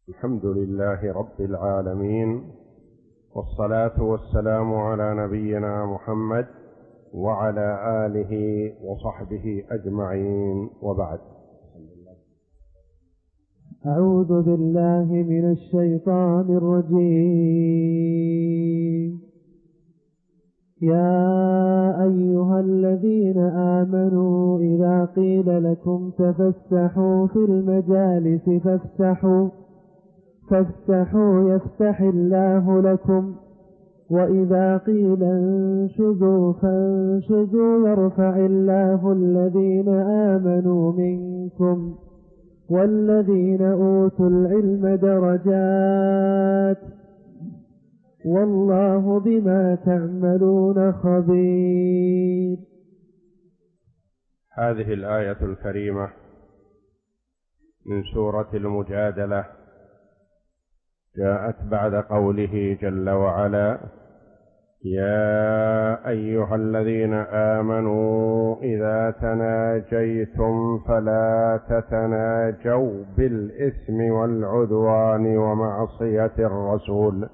الحمد لله رب العالمين، والصلاة والسلام على نبينا محمد وعلى آله وصحبه أجمعين، وبعد. أعوذ بالله من الشيطان الرجيم. يا أيها الذين آمنوا إذا قيل لكم تفسحوا في المجالس فافسحوا يفسح الله لكم، وإذا قيل انشزوا فانشزوا يرفع الله الذين آمنوا منكم والذين أوتوا العلم درجات، والله بما تعملون خبير. هذه الآية الكريمة من سورة المجادلة جاءت بعد قوله جل وعلا: يا أيها الذين آمنوا إذا تناجيتم فلا تتناجوا بالإثم والعدوان ومعصية الرسول،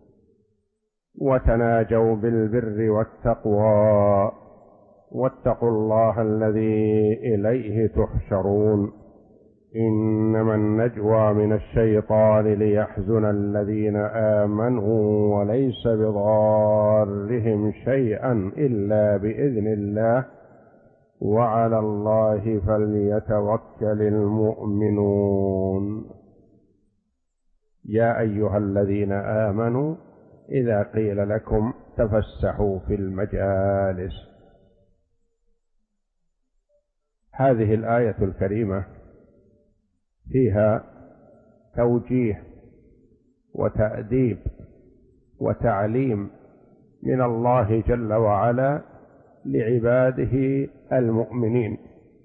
وتناجوا بالبر والتقوى، واتقوا الله الذي إليه تحشرون. إنما النجوى من الشيطان ليحزن الذين آمنوا وليس بضارهم شيئا إلا بإذن الله، وعلى الله فليتوكل المؤمنون. يا أيها الذين آمنوا إذا قيل لكم تفسحوا في المجالس. هذه الآية الكريمة فيها توجيه وتأديب وتعليم من الله جل وعلا لعباده المؤمنين،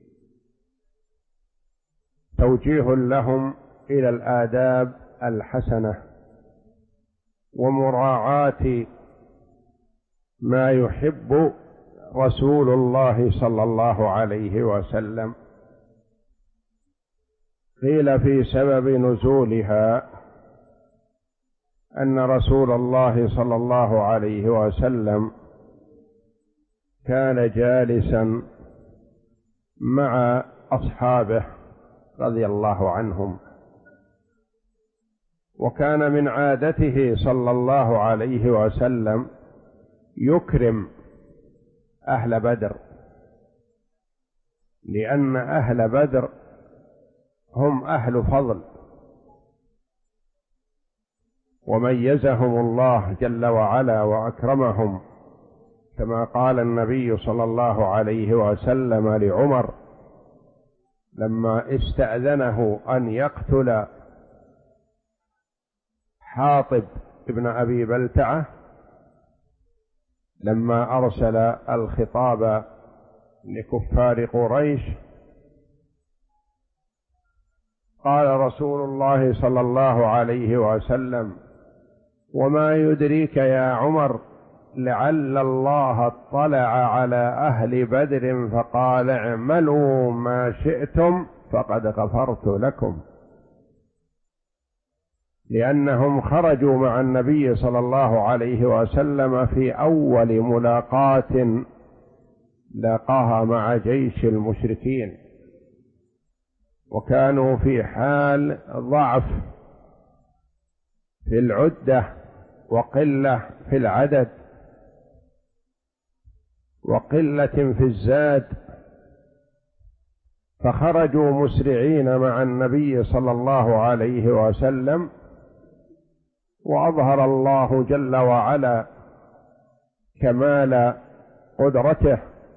توجيه لهم إلى الآداب الحسنة ومراعاة ما يحب رسول الله صلى الله عليه وسلم. قيل في سبب نزولها أن رسول الله صلى الله عليه وسلم كان جالسا مع أصحابه رضي الله عنهم، وكان من عادته صلى الله عليه وسلم يكرم أهل بدر، لأن أهل بدر هم أهل فضل، وميزهم الله جل وعلا وأكرمهم، كما قال النبي صلى الله عليه وسلم لعمر لما استأذنه أن يقتل حاطب ابن أبي بلتعة، لما أرسل الخطاب لكفار قريش، قال رسول الله صلى الله عليه وسلم: وما يدريك يا عمر لعل الله اطلع على أهل بدر فقال اعملوا ما شئتم فقد غفرت لكم، لأنهم خرجوا مع النبي صلى الله عليه وسلم في أول ملاقاة لاقاها مع جيش المشركين، وكانوا في حال ضعف في العدة وقلة في العدد وقلة في الزاد، فخرجوا مسرعين مع النبي صلى الله عليه وسلم، وأظهر الله جل وعلا كمال قدرته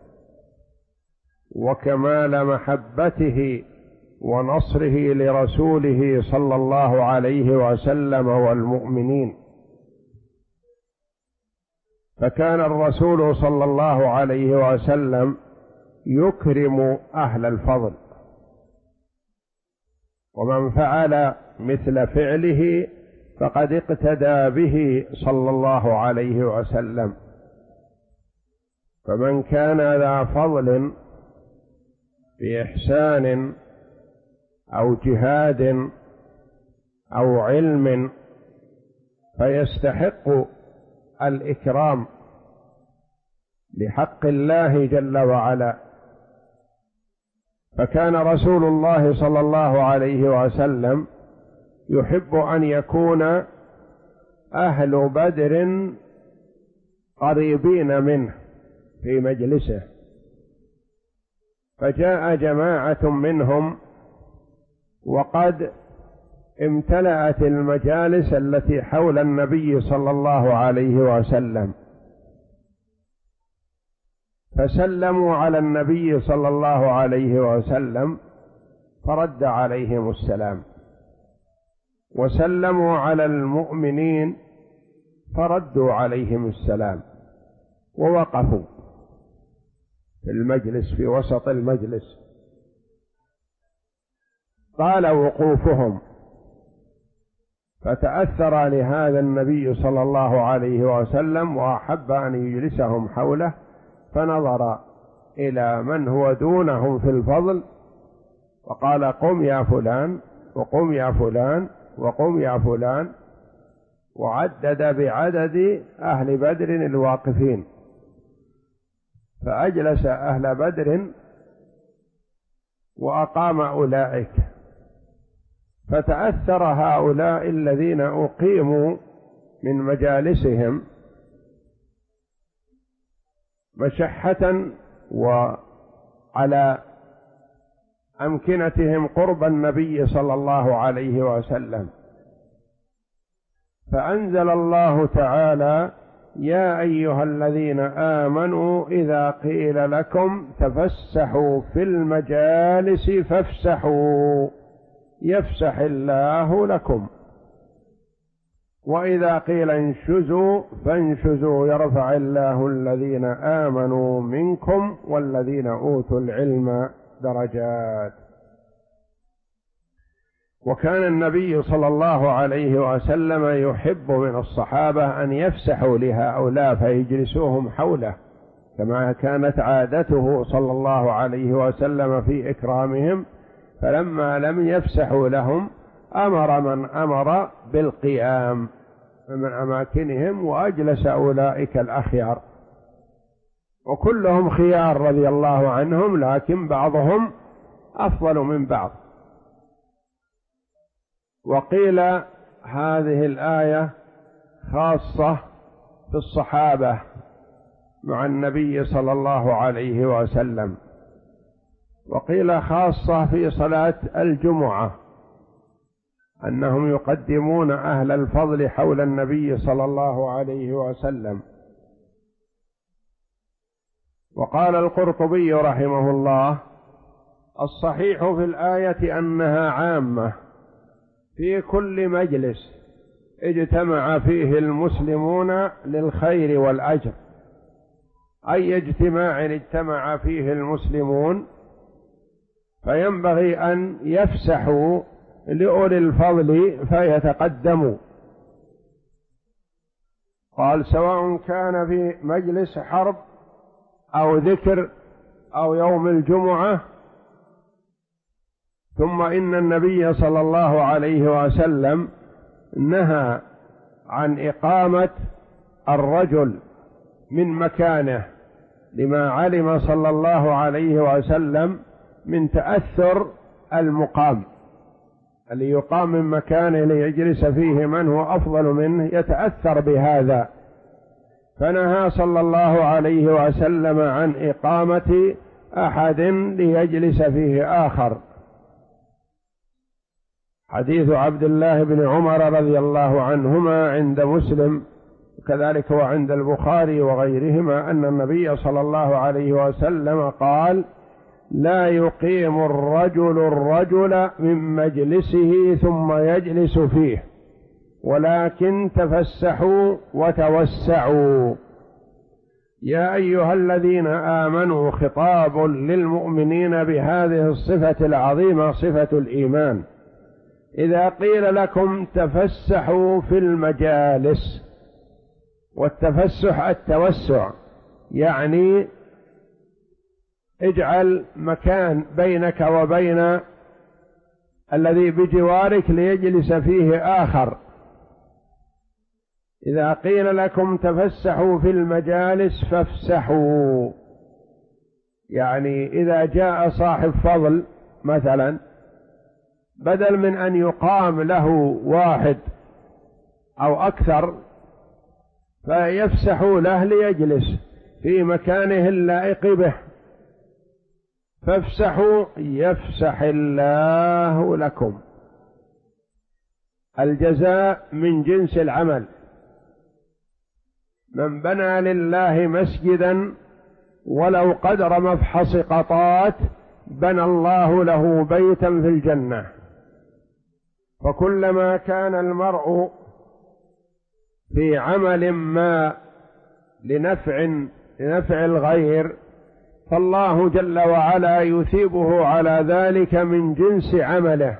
وكمال محبته ونصره لرسوله صلى الله عليه وسلم والمؤمنين. فكان الرسول صلى الله عليه وسلم يكرم أهل الفضل، ومن فعل مثل فعله فقد اقتدى به صلى الله عليه وسلم. فمن كان ذا فضل بإحسان أو جهاد أو علم فيستحق الإكرام لحق الله جل وعلا. فكان رسول الله صلى الله عليه وسلم يحب أن يكون أهل بدر قريبين منه في مجلسه، فجاء جماعة منهم وقد امتلأت المجالس التي حول النبي صلى الله عليه وسلم، فسلموا على النبي صلى الله عليه وسلم فرد عليهم السلام، وسلموا على المؤمنين فردوا عليهم السلام، ووقفوا في المجلس في وسط المجلس. طال وقوفهم فتأثر لهذا النبي صلى الله عليه وسلم وأحب أن يجلسهم حوله، فنظر إلى من هو دونهم في الفضل وقال: قم يا فلان وقم يا فلان وقم يا فلان، وعدد بعدد أهل بدر الواقفين، فأجلس أهل بدر وأقام أولئك، فتأثر هؤلاء الذين أقيموا من مجالسهم مشحة وعلى أمكنتهم قرب النبي صلى الله عليه وسلم، فأنزل الله تعالى: يا أيها الذين آمنوا إذا قيل لكم تفسحوا في المجالس فافسحوا يفسح الله لكم، وإذا قيل انشزوا فانشزوا يرفع الله الذين آمنوا منكم والذين أوتوا العلم درجات. وكان النبي صلى الله عليه وسلم يحب من الصحابة أن يفسحوا لهؤلاء فيجلسوهم حوله، كما كانت عادته صلى الله عليه وسلم في إكرامهم، فلما لم يفسحوا لهم أمر من أمر بالقيام من أماكنهم وأجلس أولئك الأخيار، وكلهم خيار رضي الله عنهم، لكن بعضهم أفضل من بعض. وقيل هذه الآية خاصة في الصحابة مع النبي صلى الله عليه وسلم، وقيل خاصة في صلاة الجمعة، أنهم يقدمون أهل الفضل حول النبي صلى الله عليه وسلم. وقال القرطبي رحمه الله: الصحيح في الآية أنها عامة في كل مجلس اجتمع فيه المسلمون للخير والأجر، أي اجتماع اجتمع فيه المسلمون فينبغي أن يفسحوا لأولي الفضل فيتقدموا. قال: سواء كان في مجلس حرب أو ذكر أو يوم الجمعة. ثم إن النبي صلى الله عليه وسلم نهى عن إقامة الرجل من مكانه، لما علم صلى الله عليه وسلم من تأثر المقام، اللي يقام من مكانه ليجلس فيه من هو أفضل منه يتأثر بهذا، فنهى صلى الله عليه وسلم عن إقامة أحد ليجلس فيه آخر. حديث عبد الله بن عمر رضي الله عنهما عند مسلم كذلك وعند البخاري وغيرهما أن النبي صلى الله عليه وسلم قال: لا يقيم الرجل من مجلسه ثم يجلس فيه، ولكن تفسحوا وتوسعوا. يا أيها الذين آمنوا خطاب للمؤمنين بهذه الصفة العظيمة، صفة الإيمان. إذا قيل لكم تفسحوا في المجالس، والتفسح التوسع، يعني اجعل مكان بينك وبين الذي بجوارك ليجلس فيه آخر. إذا قيل لكم تفسحوا في المجالس فافسحوا، يعني إذا جاء صاحب فضل مثلا، بدل من أن يقام له واحد أو أكثر فيفسحوا له ليجلس في مكانه اللائق به. فافسحوا يفسح الله لكم. الجزاء من جنس العمل. من بنى لله مسجدا ولو قدر مفحص قطات بنى الله له بيتا في الجنة. فكلما كان المرء في عمل ما لنفع الغير فالله جل وعلا يثيبه على ذلك من جنس عمله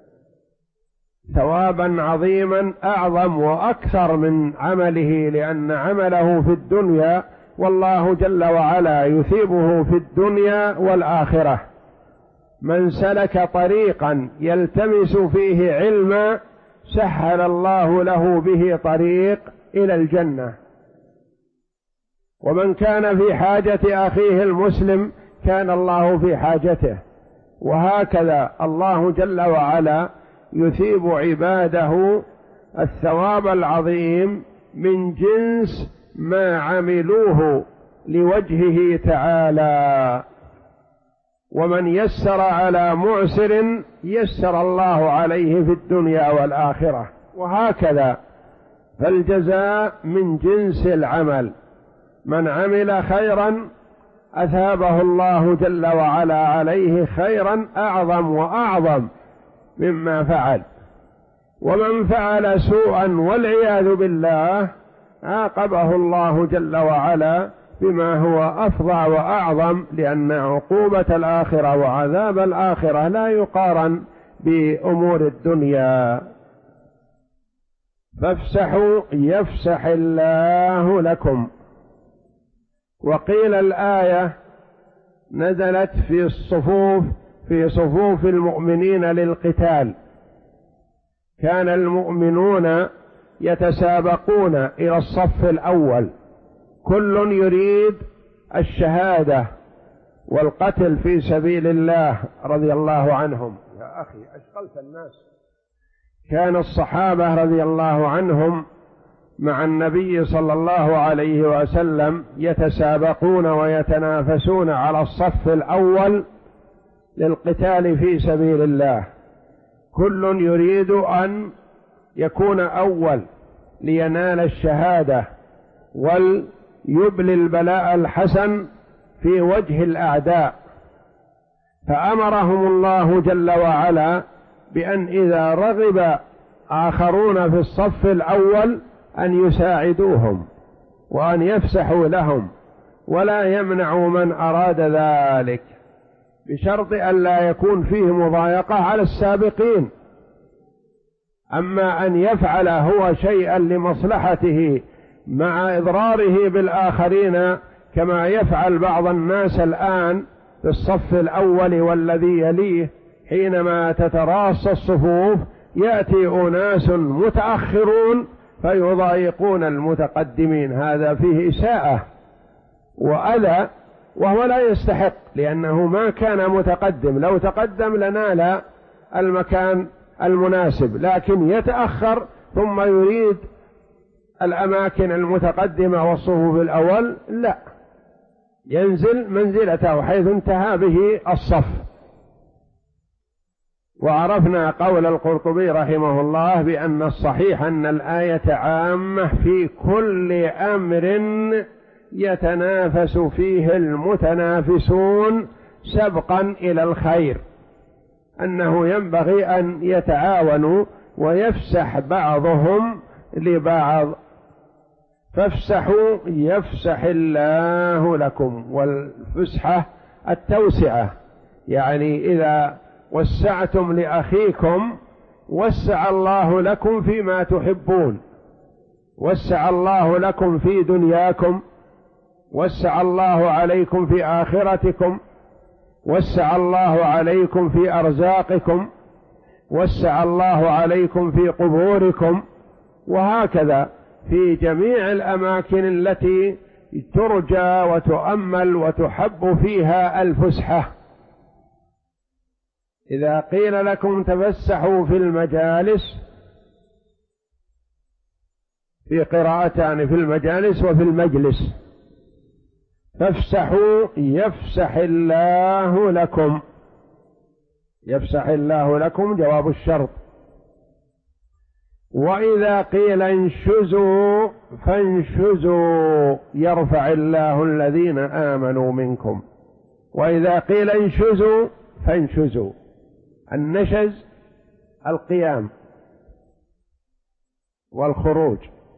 ثوابا عظيما أعظم وأكثر من عمله، لأن عمله في الدنيا والله جل وعلا يثيبه في الدنيا والآخرة. من سلك طريقا يلتمس فيه علما سهل الله له به طريق إلى الجنة. ومن كان في حاجة أخيه المسلم كان الله في حاجته. وهكذا الله جل وعلا يثيب عباده الثواب العظيم من جنس ما عملوه لوجهه تعالى. ومن يسر على معسر يسر الله عليه في الدنيا والآخرة، وهكذا. فالجزاء من جنس العمل. من عمل خيرا أثابه الله جل وعلا عليه خيرا أعظم وأعظم مما فعل. ومن فعل سوءا والعياذ بالله عاقبه الله جل وعلا بما هو أفظع وأعظم، لأن عقوبة الآخرة وعذاب الآخرة لا يقارن بأمور الدنيا. فافسحوا يفسح الله لكم. وقيل الآية نزلت في صفوف المؤمنين للقتال. كان المؤمنون يتسابقون إلى الصف الأول، كل يريد الشهادة والقتل في سبيل الله رضي الله عنهم. يا أخي أشغلت الناس. كان الصحابة رضي الله عنهم مع النبي صلى الله عليه وسلم يتسابقون ويتنافسون على الصف الأول للقتال في سبيل الله. كل يريد أن يكون أول لينال الشهادة وليبلي البلاء الحسن في وجه الأعداء. فأمرهم الله جل وعلا بأن إذا رغب آخرون في الصف الأول أن يساعدوهم وأن يفسحوا لهم ولا يمنعوا من أراد ذلك، بشرط أن لا يكون فيه مضايقة على السابقين. أما أن يفعل هو شيئا لمصلحته مع إضراره بالآخرين كما يفعل بعض الناس الآن في الصف الأول والذي يليه، حينما تتراص الصفوف يأتي أناس متأخرون فيضايقون المتقدمين. هذا فيه إساءة وأذى، وهو لا يستحق، لأنه ما كان متقدم. لو تقدم لنال المكان المناسب، لكن يتأخر ثم يريد الأماكن المتقدمة والصفوف الأول، لا، ينزل منزلته حيث انتهى به الصف. وعرفنا قول القرطبي رحمه الله بأن الصحيح أن الآية عامة في كل أمر يتنافس فيه المتنافسون سبقا إلى الخير، أنه ينبغي أن يتعاونوا ويفسح بعضهم لبعض. فافسحوا يفسح الله لكم. والفسحة التوسعة، يعني إذا وسعتم لأخيكم وسع الله لكم فيما تحبون، وسع الله لكم في دنياكم، وسع الله عليكم في آخرتكم، وسع الله عليكم في أرزاقكم. وسع الله عليكم في قبوركم، وهكذا في جميع الأماكن التي ترجى وتؤمل وتحب فيها الفسحة. إذا قيل لكم تفسحوا في المجالس، في قراءتان، في المجالس وفي المجلس، فافسحوا يفسح الله لكم. يفسح الله لكم جواب الشرط. وإذا قيل انشزوا فانشزوا يرفع الله الذين آمنوا منكم. وإذا قيل انشزوا فانشزوا. النشز القيام والخروج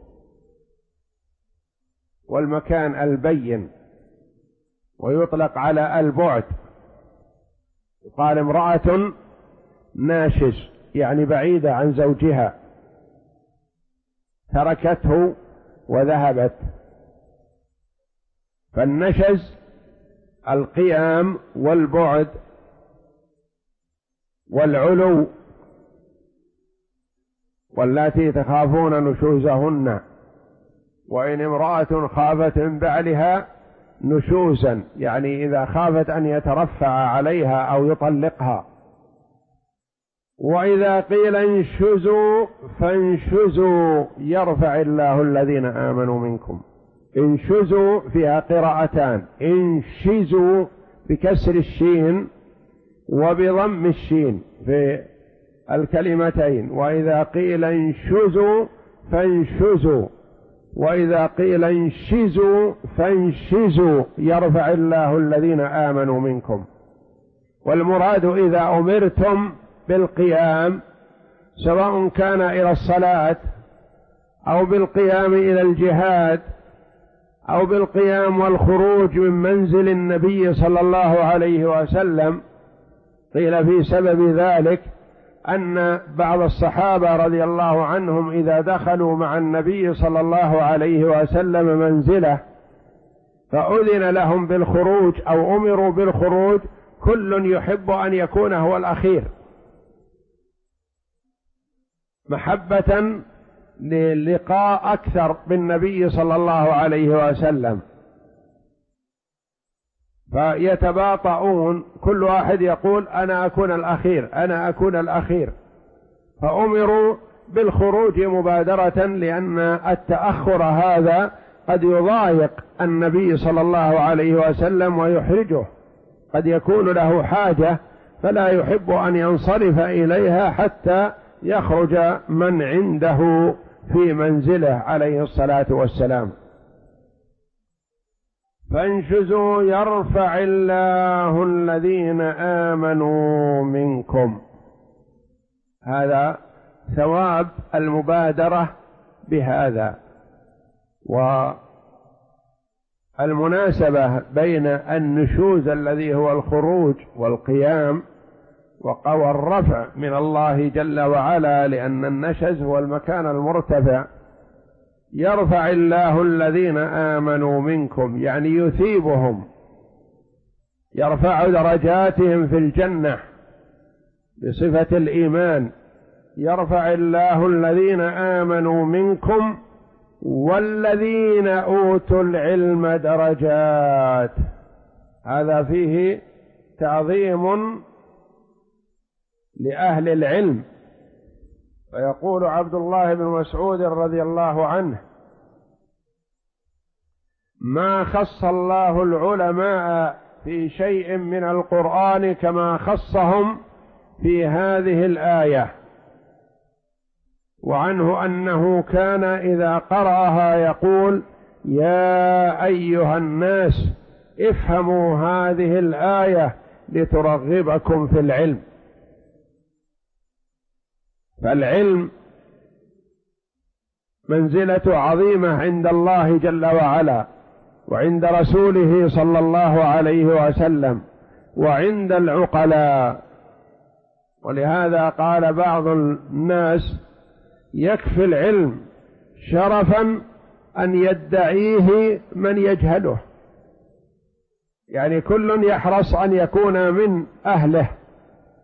والمكان البين، ويطلق على البعد. قال امرأة ناشز يعني بعيدة عن زوجها، تركته وذهبت. فالنشز القيام والبعد والعلو. واللاتي تخافون نشوزهن، وإن امرأة خافت من بعلها نشوزا يعني إذا خافت أن يترفع عليها أو يطلقها. وإذا قيل انشزوا فانشزوا يرفع الله الذين آمنوا منكم. انشزوا فيها قراءتان، انشزوا بكسر الشين وبضم الشين في الكلمتين. وإذا قيل انشزوا فانشزوا، وإذا قيل انشزوا فانشزوا يرفع الله الذين آمنوا منكم. والمراد إذا أمرتم بالقيام سواء كان إلى الصلاة أو بالقيام إلى الجهاد أو بالقيام والخروج من منزل النبي صلى الله عليه وسلم، قيل في سبب ذلك أن بعض الصحابة رضي الله عنهم إذا دخلوا مع النبي صلى الله عليه وسلم منزله فأذن لهم بالخروج أو أمروا بالخروج، كل يحب أن يكون هو الأخير محبة للقاء أكثر بالنبي صلى الله عليه وسلم، فيتباطؤون، كل واحد يقول أنا أكون الأخير أنا أكون الأخير، فأمروا بالخروج مبادرة، لأن التأخر هذا قد يضايق النبي صلى الله عليه وسلم ويحرجه، قد يكون له حاجة فلا يحب أن ينصرف إليها حتى يخرج من عنده في منزله عليه الصلاة والسلام. فانشزوا يرفع الله الذين آمنوا منكم. هذا ثواب المبادرة بهذا. والمناسبة بين النشوز الذي هو الخروج والقيام والرفع من الله جل وعلا، لأن النشز هو المكان المرتفع. يرفع الله الذين آمنوا منكم يعني يثيبهم، يرفع درجاتهم في الجنة بصفة الإيمان. يرفع الله الذين آمنوا منكم والذين أوتوا العلم درجات. هذا فيه تعظيم لأهل العلم. ويقول عبد الله بن مسعود رضي الله عنه: ما خص الله العلماء في شيء من القرآن كما خصهم في هذه الآية. وعنه أنه كان إذا قرأها يقول: يا أيها الناس افهموا هذه الآية لترغبكم في العلم. فالعلم منزلة عظيمة عند الله جل وعلا، وعند رسوله صلى الله عليه وسلم، وعند العقلاء. ولهذا قال بعض الناس: يكفي العلم شرفا أن يدعيه من يجهله، يعني كل يحرص أن يكون من أهله،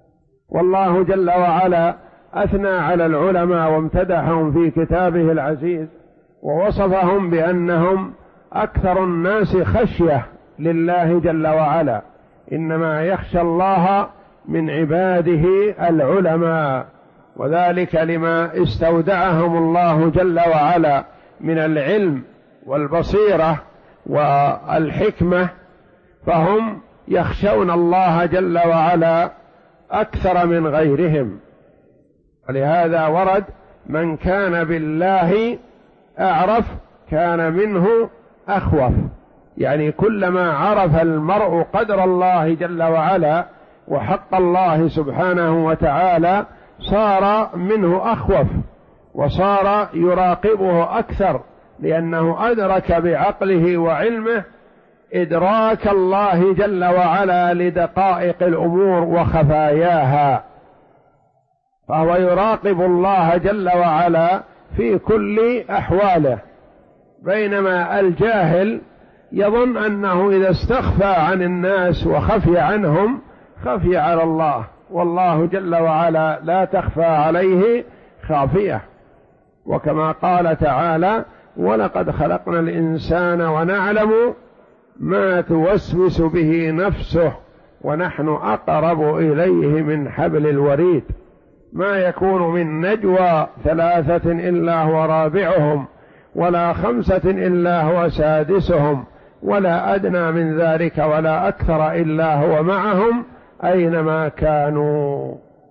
والله جل وعلا أثنى على العلماء وامتدحهم في كتابه العزيز، ووصفهم بأنهم أكثر الناس خشية لله جل وعلا، إنما يخشى الله من عباده العلماء، وذلك لما استودعهم الله جل وعلا من العلم والبصيرة والحكمة، فهم يخشون الله جل وعلا أكثر من غيرهم. ولهذا ورد: من كان بالله أعرف كان منه أخوف، يعني كلما عرف المرء قدر الله جل وعلا وحق الله سبحانه وتعالى صار منه أخوف، وصار يراقبه أكثر، لأنه أدرك بعقله وعلمه إدراك الله جل وعلا لدقائق الأمور وخفاياها، فهو يراقب الله جل وعلا في كل أحواله، بينما الجاهل يظن أنه إذا استخفى عن الناس وخفي عنهم خفي على الله، والله جل وعلا لا تخفى عليه خافية. وكما قال تعالى: ولقد خلقنا الإنسان ونعلم ما توسوس به نفسه ونحن أقرب إليه من حبل الوريد. ما يكون من نجوى 3 إلا هو رابعهم ولا 5 إلا هو سادسهم ولا أدنى من ذلك ولا أكثر إلا هو معهم أينما كانوا.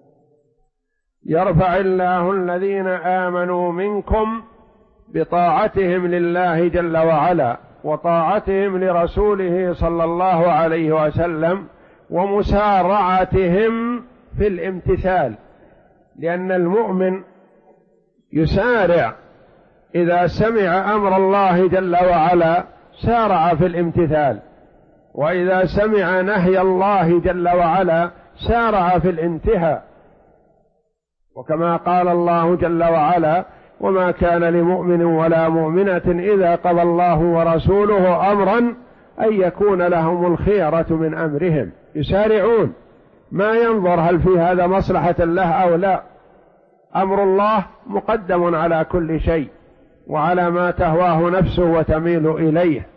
يرفع الله الذين آمنوا منكم بطاعتهم لله جل وعلا وطاعتهم لرسوله صلى الله عليه وسلم ومسارعتهم في الامتثال، لأن المؤمن يسارع إذا سمع أمر الله جل وعلا سارع في الامتثال، وإذا سمع نهي الله جل وعلا سارع في الانتهاء. وكما قال الله جل وعلا: وما كان لمؤمن ولا مؤمنة إذا قضى الله ورسوله أمرا أن يكون لهم الخيرة من أمرهم. يسارعون، ما ينظر هل في هذا مصلحة له أو لا، أمر الله مقدم على كل شيء وعلى ما تهواه نفسه وتميل إليه.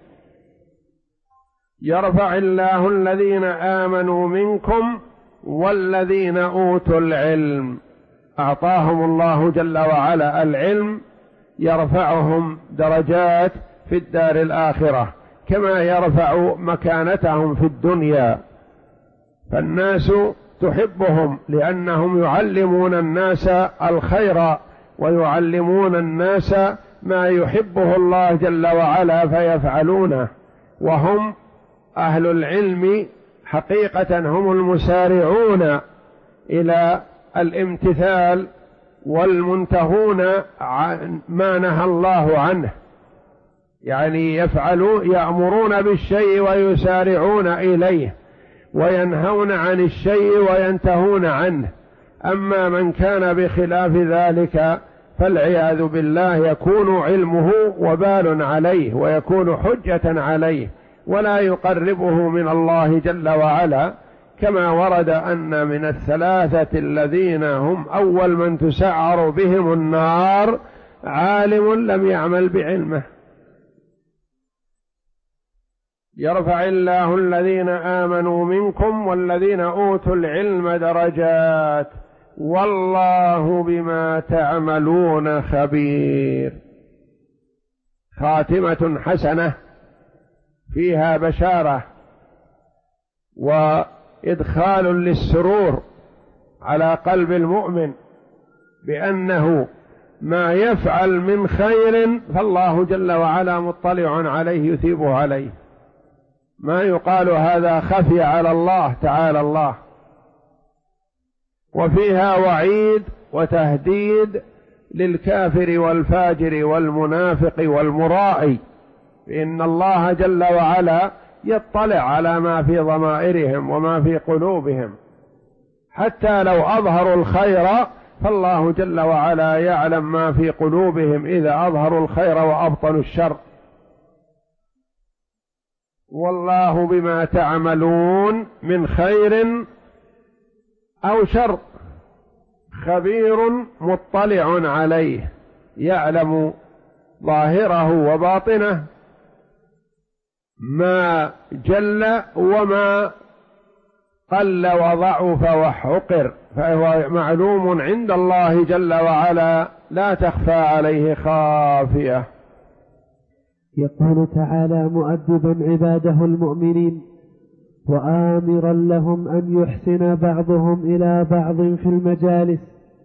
يرفع الله الذين آمنوا منكم والذين أوتوا العلم، أعطاهم الله جل وعلا العلم يرفعهم درجات في الدار الآخرة كما يرفع مكانتهم في الدنيا، فالناس تحبهم لأنهم يعلمون الناس الخير ويعلمون الناس ما يحبه الله جل وعلا فيفعلونه، وهم أهل العلم حقيقة هم المسارعون إلى الامتثال والمنتهون عن ما نهى الله عنه، يعني يأمرون بالشيء ويسارعون إليه وينهون عن الشيء وينتهون عنه. أما من كان بخلاف ذلك فالعياذ بالله يكون علمه وبال عليه ويكون حجة عليه ولا يقربه من الله جل وعلا، كما ورد أن من 3 الذين هم أول من تسعر بهم النار عالم لم يعمل بعلمه. يرفع الله الذين آمنوا منكم والذين أوتوا العلم درجات والله بما تعملون خبير. خاتمة حسنة فيها بشارة وإدخال للسرور على قلب المؤمن بأنه ما يفعل من خير فالله جل وعلا مطلع عليه يثيبه عليه، ما يقال هذا خفي على الله تعالى الله. وفيها وعيد وتهديد للكافر والفاجر والمنافق والمرائي، فإن الله جل وعلا يطلع على ما في ضمائرهم وما في قلوبهم، حتى لو أظهروا الخير فالله جل وعلا يعلم ما في قلوبهم إذا أظهروا الخير وأبطلوا الشر. والله بما تعملون من خير أو شر خبير مطلع عليه، يعلم ظاهره وباطنه، ما جل وما قل وضعف وحقر، فهو معلوم عند الله جل وعلا، لا تخفى عليه خافية. يقول تعالى مؤدبا عباده المؤمنين وآمرا لهم أن يحسن بعضهم إلى بعض في المجالس: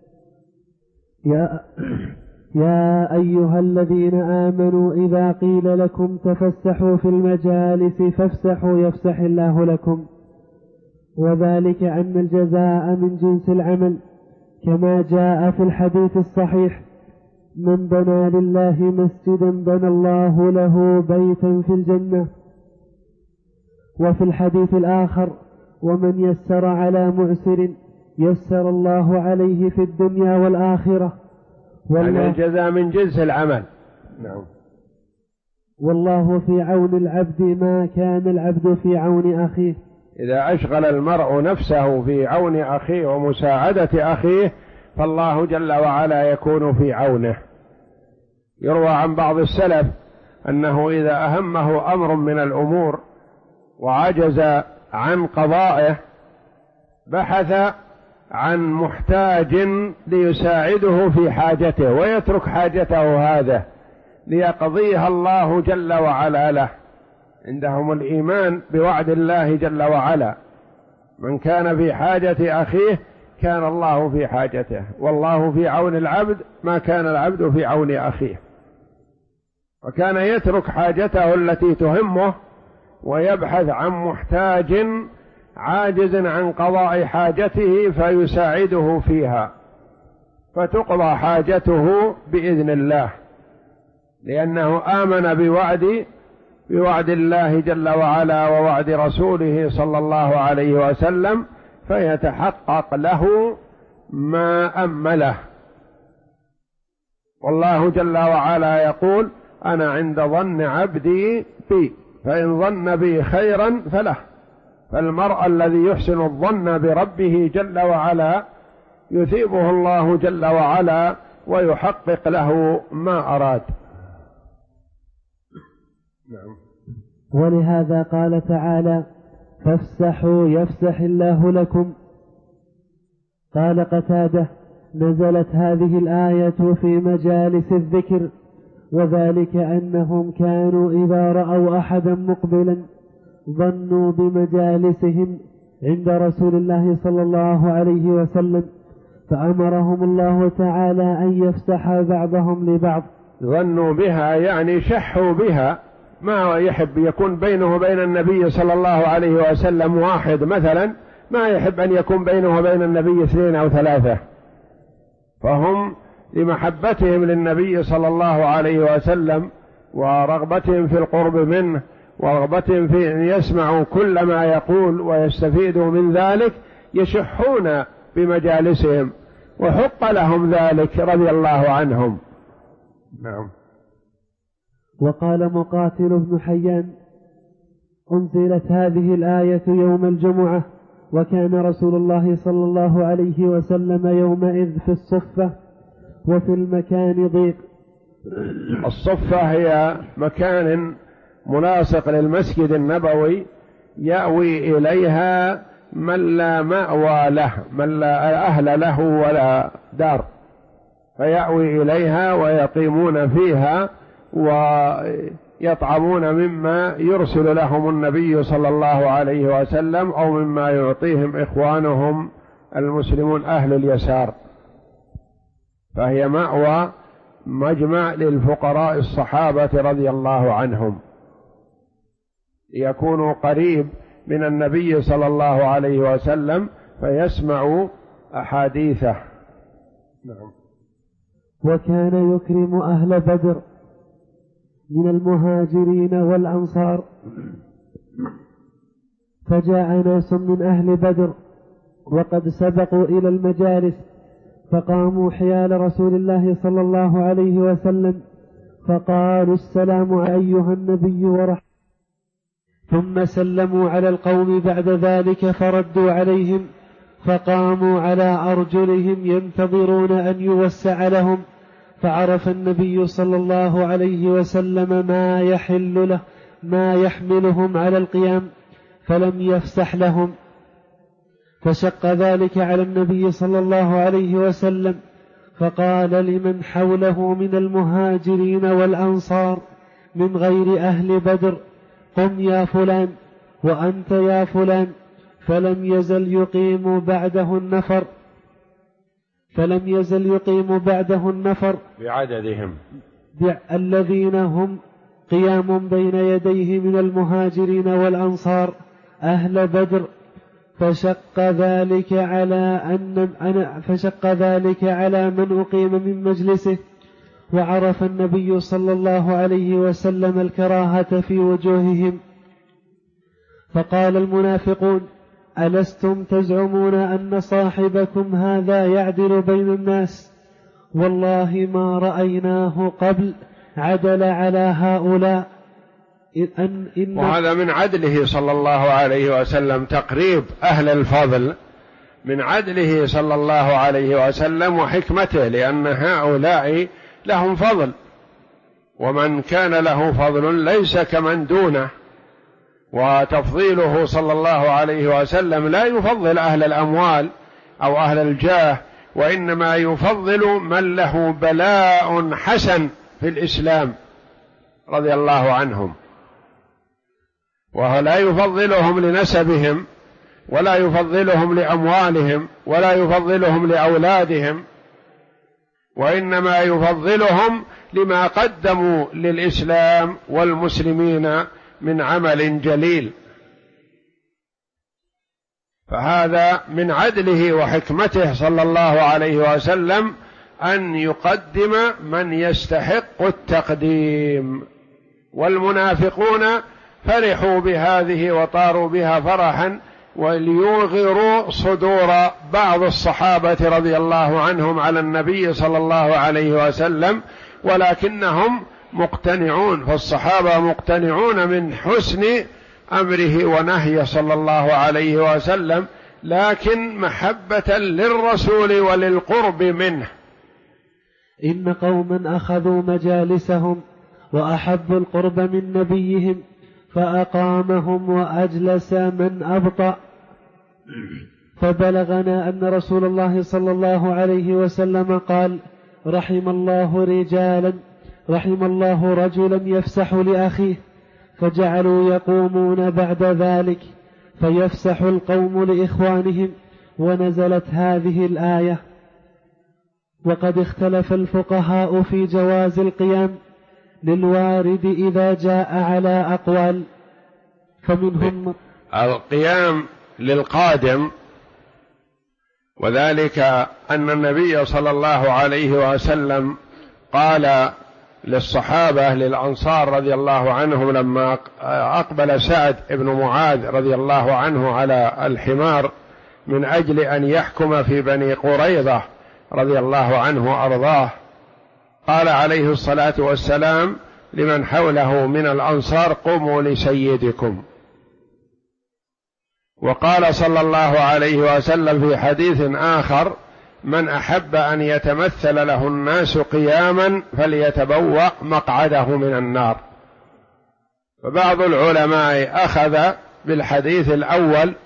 يا أيها الذين آمنوا إذا قيل لكم تفسحوا في المجالس فافسحوا يفسح الله لكم، وذلك أن الجزاء من جنس العمل، كما جاء في الحديث الصحيح: من بنى لله مسجدا بنى الله له بيتا في الجنة. وفي الحديث الآخر: ومن يسر على معسر يسر الله عليه في الدنيا والآخرة. يعني الجزاء من جنس العمل. نعم. والله في عون العبد ما كان العبد في عون أخيه. إذا أشغل المرء نفسه في عون أخيه ومساعدة أخيه فالله جل وعلا يكون في عونه. يروى عن بعض السلف أنه إذا أهمه أمر من الأمور وعجز عن قضائه بحث عن محتاج ليساعده في حاجته ويترك حاجته هذا ليقضيها الله جل وعلا له. عندهم الإيمان بوعد الله جل وعلا: من كان في حاجة أخيه كان الله في حاجته، والله في عون العبد ما كان العبد في عون أخيه. وكان يترك حاجته التي تهمه ويبحث عن محتاج عاجز عن قضاء حاجته فيساعده فيها، فتقضى حاجته بإذن الله، لأنه آمن بوعد الله جل وعلا ووعد رسوله صلى الله عليه وسلم، فيتحقق له ما أمله. والله جل وعلا يقول: أنا عند ظن عبدي بي، فإن ظن بي خيرا فله. فالمرء الذي يحسن الظن بربه جل وعلا يثيبه الله جل وعلا ويحقق له ما أراد. نعم. ولهذا قال تعالى: فافسحوا يفسح الله لكم. قال قتادة: نزلت هذه الآية في مجالس الذكر، وذلك أنهم كانوا إذا رأوا أحدا مقبلا ظنوا بمجالسهم عند رسول الله صلى الله عليه وسلم، فأمرهم الله تعالى أن يفسح بعضهم لبعض. ظنوا بها يعني شحوا بها، ما يحب يكون بينه وبين النبي صلى الله عليه وسلم واحد مثلا، ما يحب أن يكون بينه وبين النبي 2 أو 3، فهم لمحبتهم للنبي صلى الله عليه وسلم ورغبتهم في القرب منه ورغبتهم في أن يسمعوا كل ما يقول ويستفيدوا من ذلك يشحون بمجالسهم، وحق لهم ذلك رضي الله عنهم. نعم. وقال مقاتل بن حيان: أنزلت هذه الآية يوم الجمعة، وكان رسول الله صلى الله عليه وسلم يومئذ في الصفة وفي المكان ضيق. الصفة هي مكان ملاصق للمسجد النبوي يأوي إليها من لا مأوى له، من لا أهل له ولا دار، فيأوي إليها ويقيمون فيها ويطعمون مما يرسل لهم النبي صلى الله عليه وسلم أو مما يعطيهم إخوانهم المسلمون أهل اليسار، فهي مأوى مجمع للفقراء الصحابة رضي الله عنهم ليكونوا قريب من النبي صلى الله عليه وسلم فيسمعوا أحاديثه. نعم. وكان يكرم أهل بدر من المهاجرين والأنصار، فجاء ناس من أهل بدر وقد سبقوا إلى المجالس، فقاموا حيال رسول الله صلى الله عليه وسلم فقالوا: السلام أيها النبي ورحمة، ثم سلموا على القوم بعد ذلك فردوا عليهم: فقاموا على أرجلهم ينتظرون أن يوسع لهم، فعرف النبي صلى الله عليه وسلم ما يحملهم على القيام، فلم يفسح لهم، فشق ذلك على النبي صلى الله عليه وسلم، فقال لمن حوله من المهاجرين والأنصار من غير أهل بدر: قم يا فلان، وأنت يا فلان. فلم يزل يقيم بعده النفر بعددهم الذين هم قيام بين يديه من المهاجرين والأنصار أهل بدر، فشق ذلك على من أقيم من مجلسه. وعرف النبي صلى الله عليه وسلم الكراهة في وجوههم، فقال المنافقون: ألستم تزعمون أن صاحبكم هذا يعدل بين الناس؟ والله ما رأيناه قبل عدل على هؤلاء. وهذا من عدله صلى الله عليه وسلم، تقريب أهل الفضل من عدله صلى الله عليه وسلم وحكمته، لأن هؤلاء لهم فضل، ومن كان له فضل ليس كمن دونه. وتفضيله صلى الله عليه وسلم لا يفضل أهل الأموال أو أهل الجاه، وإنما يفضل من له بلاء حسن في الإسلام رضي الله عنهم، وهو لا يفضلهم لنسبهم، ولا يفضلهم لأموالهم، ولا يفضلهم لأولادهم، وإنما يفضلهم لما قدموا للإسلام والمسلمين من عمل جليل. فهذا من عدله وحكمته صلى الله عليه وسلم أن يقدم من يستحق التقديم. والمنافقون فرحوا بهذه وطاروا بها فرحا وليوغروا صدور بعض الصحابة رضي الله عنهم على النبي صلى الله عليه وسلم، ولكنهم مقتنعون، فالصحابة مقتنعون من حسن أمره ونهيه صلى الله عليه وسلم، لكن محبة للرسول وللقرب منه. إن قوما أخذوا مجالسهم وأحبوا القرب من نبيهم فأقامهم وأجلس من أبطأ. فبلغنا أن رسول الله صلى الله عليه وسلم قال: رحم الله رجلا يفسح لأخيه. فجعلوا يقومون بعد ذلك فيفسح القوم لإخوانهم، ونزلت هذه الآية: وقد اختلف الفقهاء في جواز القيام للوارد إذا جاء على أقوال، فمنهم القيام للقادم، وذلك أن النبي صلى الله عليه وسلم قال للصحابة للأنصار رضي الله عنهم لما أقبل سعد بن معاذ رضي الله عنه على الحمار من أجل أن يحكم في بني قريظة رضي الله عنه وأرضاه، قال عليه الصلاة والسلام لمن حوله من الأنصار: قوموا لسيدكم. وقال صلى الله عليه وسلم في حديث آخر: من أحب أن يتمثل له الناس قياما فليتبوأ مقعده من النار. فبعض العلماء أخذ بالحديث الأول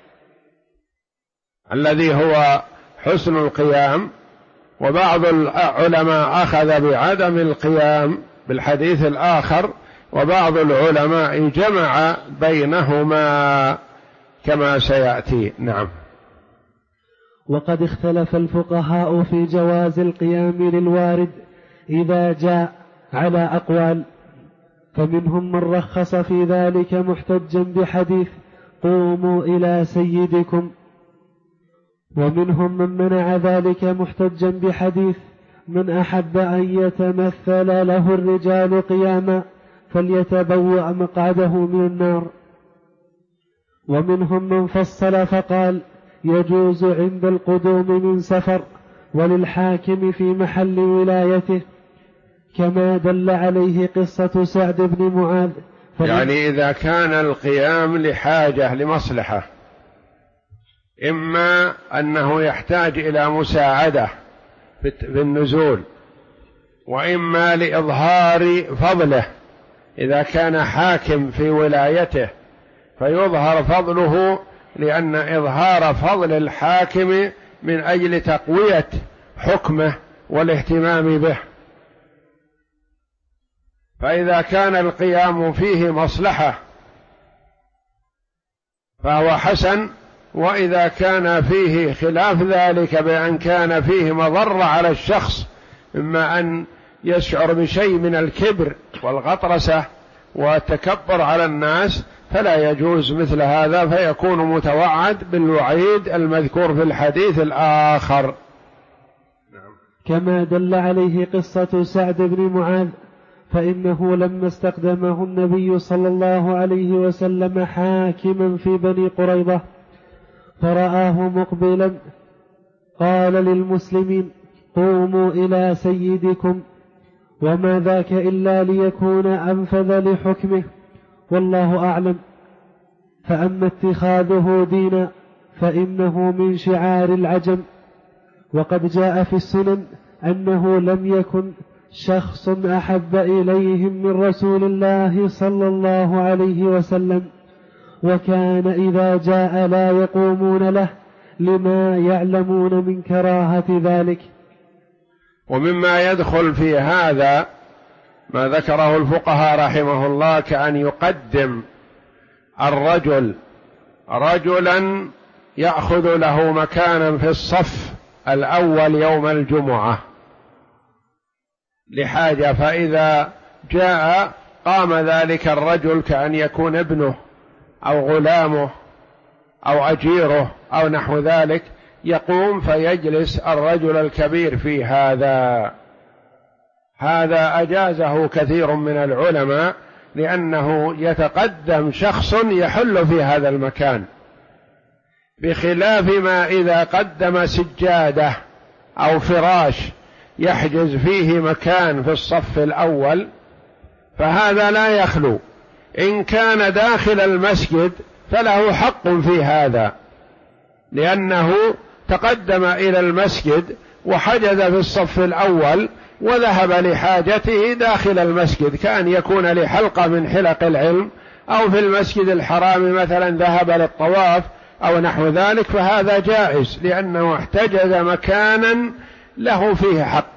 الذي هو حسن القيام، وبعض العلماء أخذ بعدم القيام بالحديث الآخر، وبعض العلماء جمع بينهما كما سيأتي. نعم. وقد اختلف الفقهاء في جواز القيام للوارد إذا جاء على أقوال، فمنهم من رخص في ذلك محتجا بحديث: قوموا إلى سيدكم، ومنهم من منع ذلك محتجا بحديث: من أحب أن يتمثل له الرجال قياما فليتبوأ مقعده من النار. ومنهم من فصل فقال: يجوز عند القدوم من سفر وللحاكم في محل ولايته، كما دل عليه قصة سعد بن معاذ. يعني إذا كان القيام لحاجة لمصلحة إما أنه يحتاج إلى مساعدة في النزول، وإما لإظهار فضله إذا كان حاكم في ولايته فيظهر فضله، لأن إظهار فضل الحاكم من أجل تقوية حكمه والاهتمام به. فإذا كان القيام فيه مصلحة فهو حسن، وإذا كان فيه خلاف ذلك بأن كان فيه مضرة على الشخص، إما أن يشعر بشيء من الكبر والغطرسة والتكبر على الناس، فلا يجوز مثل هذا، فيكون متوعد بالوعيد المذكور في الحديث الآخر. كما دل عليه قصة سعد بن معاذ، فإنه لما استقدمه النبي صلى الله عليه وسلم حاكما في بني قريظة فرآه مقبلا قال للمسلمين: قوموا إلى سيدكم، وما ذاك إلا ليكون أنفذ لحكمه، والله أعلم. فأما اتخاذه دينا فإنه من شعار العجم. وقد جاء في السنن أنه لم يكن شخص أحب إليهم من رسول الله صلى الله عليه وسلم، وكان إذا جاء لا يقومون له لما يعلمون من كراهة ذلك. ومما يدخل في هذا ما ذكره الفقهاء رحمه الله، كأن يقدم الرجل رجلا يأخذ له مكانا في الصف الأول يوم الجمعة لحاجة، فإذا جاء قام ذلك الرجل كأن يكون ابنه أو غلامه أو أجيره أو نحو ذلك، يقوم فيجلس الرجل الكبير في هذا أجازه كثير من العلماء، لأنه يتقدم شخص يحل في هذا المكان، بخلاف ما إذا قدم سجادة أو فراش يحجز فيه مكان في الصف الأول، فهذا لا يخلو. إن كان داخل المسجد فله حق في هذا، لأنه تقدم إلى المسجد وحجز في الصف الأول وذهب لحاجته داخل المسجد، كأن يكون لحلقة من حلق العلم، أو في المسجد الحرام مثلا ذهب للطواف أو نحو ذلك، فهذا جائز لأنه احتجز مكانا له فيه حق،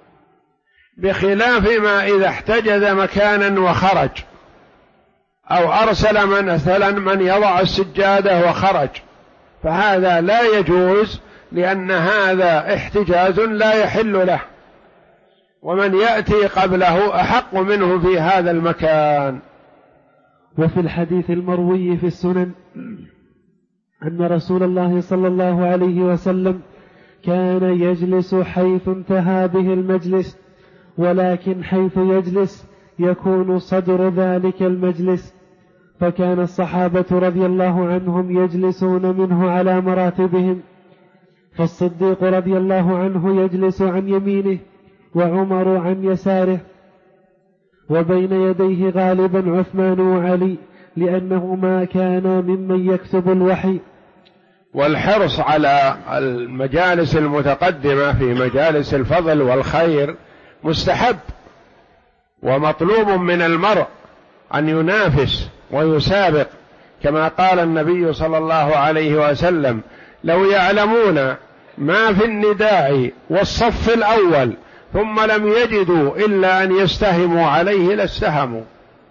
بخلاف ما إذا احتجز مكانا وخرج، أو أرسل مثلا من يضع السجادة وخرج، فهذا لا يجوز، لأن هذا احتجاز لا يحل له، ومن يأتي قبله أحق منه في هذا المكان. وفي الحديث المروي في السنن أن رسول الله صلى الله عليه وسلم كان يجلس حيث انتهى به المجلس، ولكن حيث يجلس يكون صدر ذلك المجلس، فكان الصحابة رضي الله عنهم يجلسون منه على مراتبهم، فالصديق رضي الله عنه يجلس عن يمينه، وعمر عن يساره، وبين يديه غالبا عثمان وعلي، لأنهما كانا ممن يكتب الوحي. والحرص على المجالس المتقدمة في مجالس الفضل والخير مستحب، ومطلوب من المرء أن ينافس ويسابق، كما قال النبي صلى الله عليه وسلم: لو يعلمون ما في النداء والصف الأول ثم لم يجدوا إلا أن يستهموا عليه لاستهموا.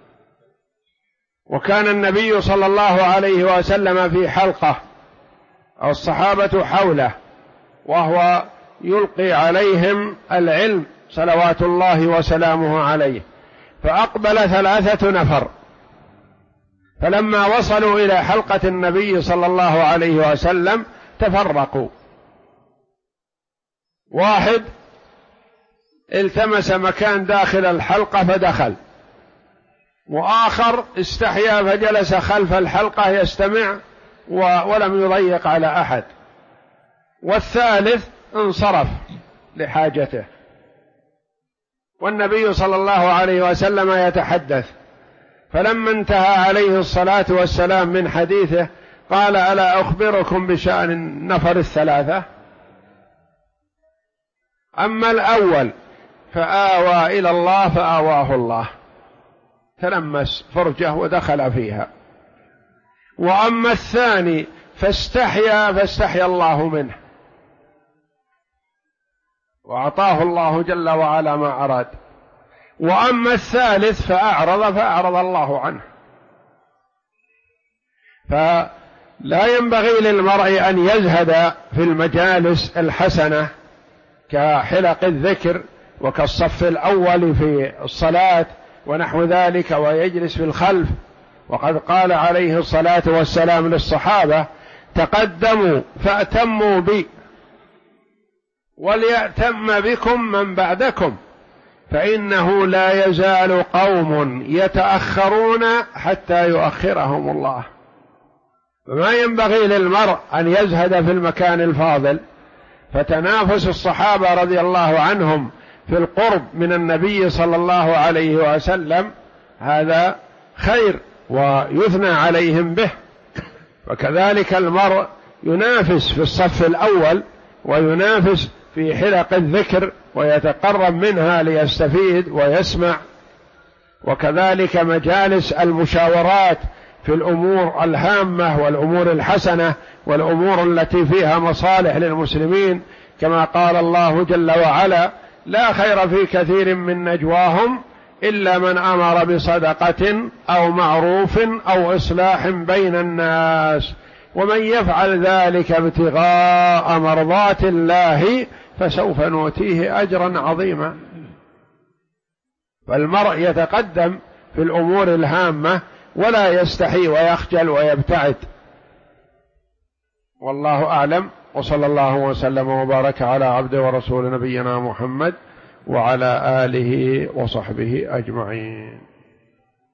وكان النبي صلى الله عليه وسلم في حلقة الصحابة حوله وهو يلقي عليهم العلم صلوات الله وسلامه عليه، فأقبل 3 نفر، فلما وصلوا إلى حلقة النبي صلى الله عليه وسلم تفرقوا، واحد التمس مكان داخل الحلقة فدخل، وآخر استحيا فجلس خلف الحلقة يستمع ولم يضيق على أحد، والثالث انصرف لحاجته، والنبي صلى الله عليه وسلم يتحدث. فلما انتهى عليه الصلاة والسلام من حديثه قال ألا أخبركم بشأن النفر الثلاثة؟ أما الأول فآوى إلى الله فآواه الله، تلمس فرجه ودخل فيها. وأما الثاني فاستحيا الله منه وأعطاه الله جل وعلا ما أراد. وأما الثالث فأعرض الله عنه. فلا ينبغي للمرء أن يزهد في المجالس الحسنة كحلق الذكر وكالصف الأول في الصلاة ونحو ذلك ويجلس في الخلف. وقد قال عليه الصلاة والسلام للصحابة: تقدموا فأتموا بي وليأتم بكم من بعدكم، فإنه لا يزال قوم يتأخرون حتى يؤخرهم الله. فما ينبغي للمرء أن يزهد في المكان الفاضل. فتنافس الصحابة رضي الله عنهم في القرب من النبي صلى الله عليه وسلم هذا خير ويثنى عليهم به. وكذلك المرء ينافس في الصف الأول وينافس في حلق الذكر ويتقرب منها ليستفيد ويسمع. وكذلك مجالس المشاورات في الأمور الهامة والأمور الحسنة والأمور التي فيها مصالح للمسلمين، كما قال الله جل وعلا: لا خير في كثير من نجواهم إلا من أمر بصدقة أو معروف أو إصلاح بين الناس ومن يفعل ذلك ابتغاء مرضات الله فسوف نؤتيه أجرا عظيما. فالمرء يتقدم في الأمور الهامة ولا يستحي ويخجل ويبتعد. والله أعلم، وصلى الله وسلم وبارك على عبده ورسول نبينا محمد وعلى آله وصحبه أجمعين.